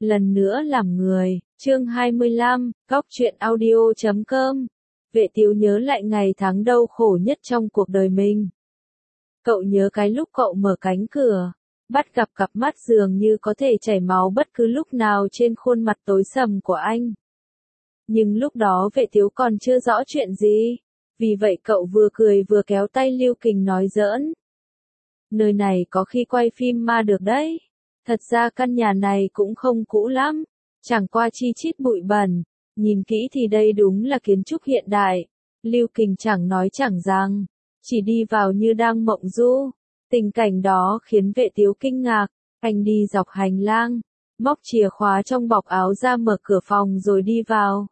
lần nữa làm người, chương 25, góc truyện audio.com. Vệ Tiếu nhớ lại ngày tháng đau khổ nhất trong cuộc đời mình. Cậu nhớ cái lúc cậu mở cánh cửa, bắt gặp cặp mắt dường như có thể chảy máu bất cứ lúc nào trên khuôn mặt tối sầm của anh. Nhưng lúc đó Vệ Tiếu còn chưa rõ chuyện gì, vì vậy cậu vừa cười vừa kéo tay Lưu Kình nói giỡn. Nơi này có khi quay phim ma được đấy. Thật ra căn nhà này cũng không cũ lắm, chẳng qua chi chít bụi bẩn, nhìn kỹ thì đây đúng là kiến trúc hiện đại. Lưu Kình chẳng nói chẳng rằng, chỉ đi vào như đang mộng du. Tình cảnh đó khiến Vệ Tiếu kinh ngạc, anh đi dọc hành lang, móc chìa khóa trong bọc áo ra mở cửa phòng rồi đi vào.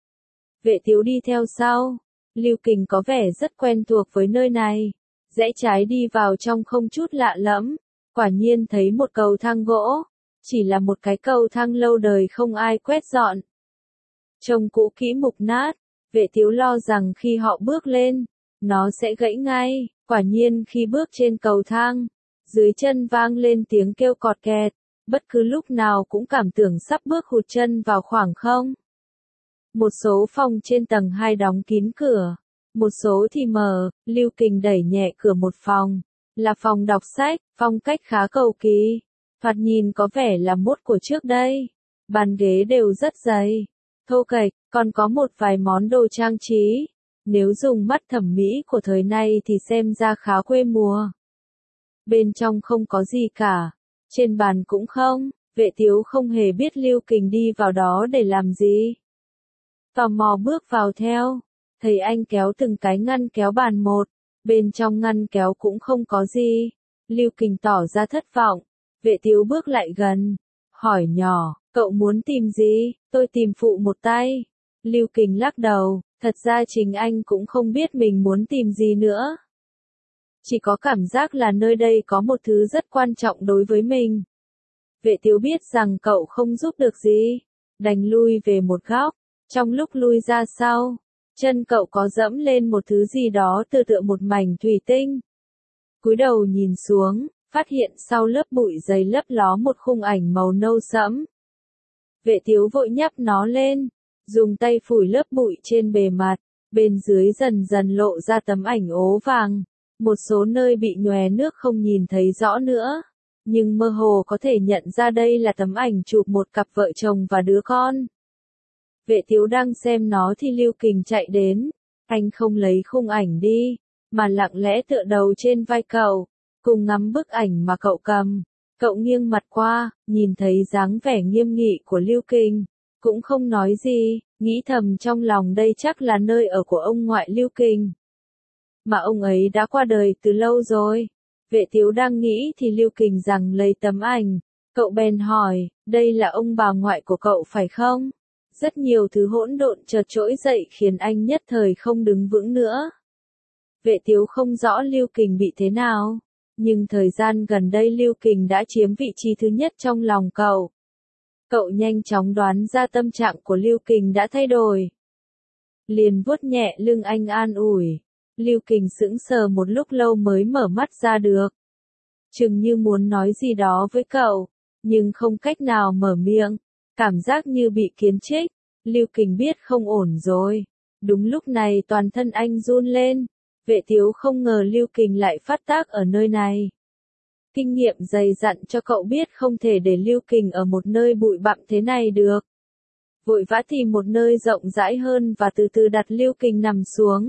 Vệ Tiếu đi theo sau, Lưu Kình có vẻ rất quen thuộc với nơi này, rẽ trái đi vào trong không chút lạ lẫm. Quả nhiên thấy một cầu thang gỗ, chỉ là một cái cầu thang lâu đời không ai quét dọn. Trông cũ kỹ mục nát, Vệ Tiếu lo rằng khi họ bước lên, nó sẽ gãy ngay. Quả nhiên khi bước trên cầu thang, dưới chân vang lên tiếng kêu cọt kẹt, bất cứ lúc nào cũng cảm tưởng sắp bước hụt chân vào khoảng không. Một số phòng trên tầng 2 đóng kín cửa, một số thì mở. Lưu Kình đẩy nhẹ cửa một phòng. Là phòng đọc sách, phong cách khá cầu kỳ. Thoạt nhìn có vẻ là mốt của trước đây. Bàn ghế đều rất dày, thô kệch, còn có một vài món đồ trang trí. Nếu dùng mắt thẩm mỹ của thời nay thì xem ra khá quê mùa. Bên trong không có gì cả. Trên bàn cũng không. Vệ Tiếu không hề biết Lưu Kình đi vào đó để làm gì. Tò mò bước vào theo. Thấy anh kéo từng cái ngăn kéo bàn một. Bên trong ngăn kéo cũng không có gì. Lưu Kình tỏ ra thất vọng. Vệ Tiếu bước lại gần, hỏi nhỏ, cậu muốn tìm gì? Tôi tìm phụ một tay. Lưu Kình lắc đầu, thật ra chính anh cũng không biết mình muốn tìm gì nữa. Chỉ có cảm giác là nơi đây có một thứ rất quan trọng đối với mình. Vệ Tiếu biết rằng cậu không giúp được gì, đành lui về một góc. Trong lúc lui ra sau, chân cậu có dẫm lên một thứ gì đó tựa một mảnh thủy tinh. Cúi đầu nhìn xuống, phát hiện sau lớp bụi dày lấp ló một khung ảnh màu nâu sẫm. Vệ Tiếu vội nhấc nó lên, dùng tay phủi lớp bụi trên bề mặt, bên dưới dần dần lộ ra tấm ảnh ố vàng. Một số nơi bị nhòe nước không nhìn thấy rõ nữa, nhưng mơ hồ có thể nhận ra đây là tấm ảnh chụp một cặp vợ chồng và đứa con. Vệ Tiếu đang xem nó thì Lưu Kình chạy đến, anh không lấy khung ảnh đi, mà lặng lẽ tựa đầu trên vai cậu, cùng ngắm bức ảnh mà cậu cầm. Cậu nghiêng mặt qua, nhìn thấy dáng vẻ nghiêm nghị của Lưu Kình, cũng không nói gì, nghĩ thầm trong lòng đây chắc là nơi ở của ông ngoại Lưu Kình. Mà ông ấy đã qua đời từ lâu rồi. Vệ Tiếu đang nghĩ thì Lưu Kình rằng lấy tấm ảnh, cậu bèn hỏi, đây là ông bà ngoại của cậu phải không? Rất nhiều thứ hỗn độn chợt trỗi dậy khiến anh nhất thời không đứng vững nữa. Vệ Tiếu không rõ Lưu Kình bị thế nào, nhưng thời gian gần đây Lưu Kình đã chiếm vị trí thứ nhất trong lòng cậu. Cậu nhanh chóng đoán ra tâm trạng của Lưu Kình đã thay đổi. Liền vuốt nhẹ lưng anh an ủi. Lưu Kình sững sờ một lúc lâu mới mở mắt ra được. Chừng như muốn nói gì đó với cậu, nhưng không cách nào mở miệng. Cảm giác như bị kiến trích. Lưu Kình biết không ổn rồi. Đúng lúc này toàn thân anh run lên. Vệ Tiếu không ngờ Lưu Kình lại phát tác ở nơi này. Kinh nghiệm dày dặn cho cậu biết không thể để Lưu Kình ở một nơi bụi bặm thế này được. Vội vã tìm một nơi rộng rãi hơn và từ từ đặt Lưu Kình nằm xuống.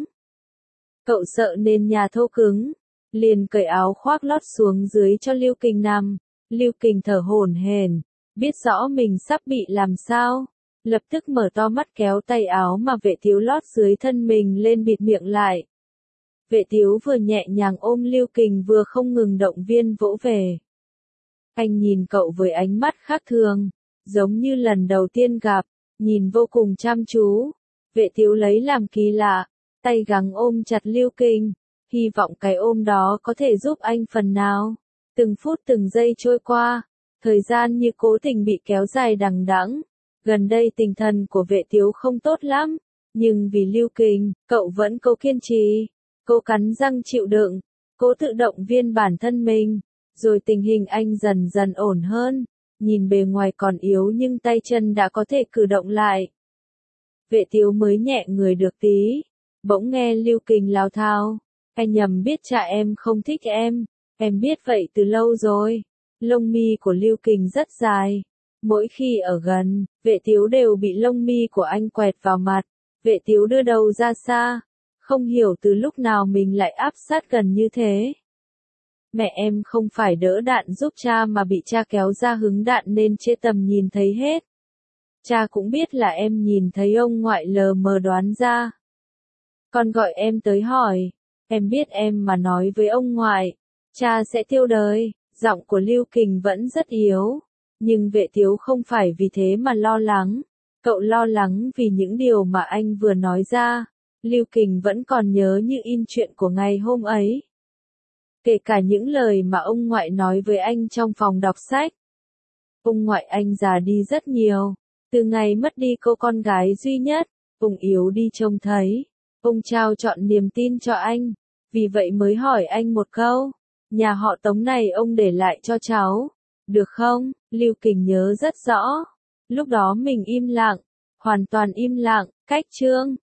Cậu sợ nền nhà thô cứng, liền cởi áo khoác lót xuống dưới cho Lưu Kình nằm. Lưu Kình thở hổn hển, biết rõ mình sắp bị làm sao, lập tức mở to mắt kéo tay áo mà Vệ Tiếu lót dưới thân mình lên bịt miệng lại. Vệ Tiếu vừa nhẹ nhàng ôm Lưu Kình vừa không ngừng động viên vỗ về. Anh nhìn cậu với ánh mắt khác thường, giống như lần đầu tiên gặp, nhìn vô cùng chăm chú. Vệ Tiếu lấy làm kỳ lạ, tay gắng ôm chặt Lưu Kình, hy vọng cái ôm đó có thể giúp anh phần nào. Từng phút từng giây trôi qua, thời gian như cố tình bị kéo dài đằng đẵng. Gần đây tinh thần của Vệ Tiếu không tốt lắm, nhưng vì Lưu Kình, cậu vẫn cố kiên trì, cố cắn răng chịu đựng, cố tự động viên bản thân mình, rồi tình hình anh dần dần ổn hơn. nhìn bề ngoài còn yếu nhưng tay chân đã có thể cử động lại. Vệ Tiếu mới nhẹ người được tí, bỗng nghe Lưu Kình láo tháo, anh nhầm biết cha em không thích em biết vậy từ lâu rồi. Lông mi của Lưu Kình rất dài, mỗi khi ở gần, Vệ Tiếu đều bị lông mi của anh quẹt vào mặt. Vệ Tiếu đưa đầu ra xa, không hiểu từ lúc nào mình lại áp sát gần như thế. Mẹ em không phải đỡ đạn giúp cha mà bị cha kéo ra hứng đạn nên chia tầm nhìn thấy hết. Cha cũng biết là em nhìn thấy ông ngoại lờ mờ đoán ra. Con gọi em tới hỏi, em biết em mà nói với ông ngoại, cha sẽ tiêu đời. Giọng của Lưu Kình vẫn rất yếu, nhưng Vệ Tiếu không phải vì thế mà lo lắng. Cậu lo lắng vì những điều mà anh vừa nói ra. Lưu Kình vẫn còn nhớ như in chuyện của ngày hôm ấy. Kể cả những lời mà ông ngoại nói với anh trong phòng đọc sách. Ông ngoại anh già đi rất nhiều, từ ngày mất đi cô con gái duy nhất, ông yếu đi trông thấy. Ông trao trọn niềm tin cho anh, vì vậy mới hỏi anh một câu, nhà họ Tống này ông để lại cho cháu, được không? Lưu Kình nhớ rất rõ, lúc đó mình im lặng, hoàn toàn im lặng, cách Trương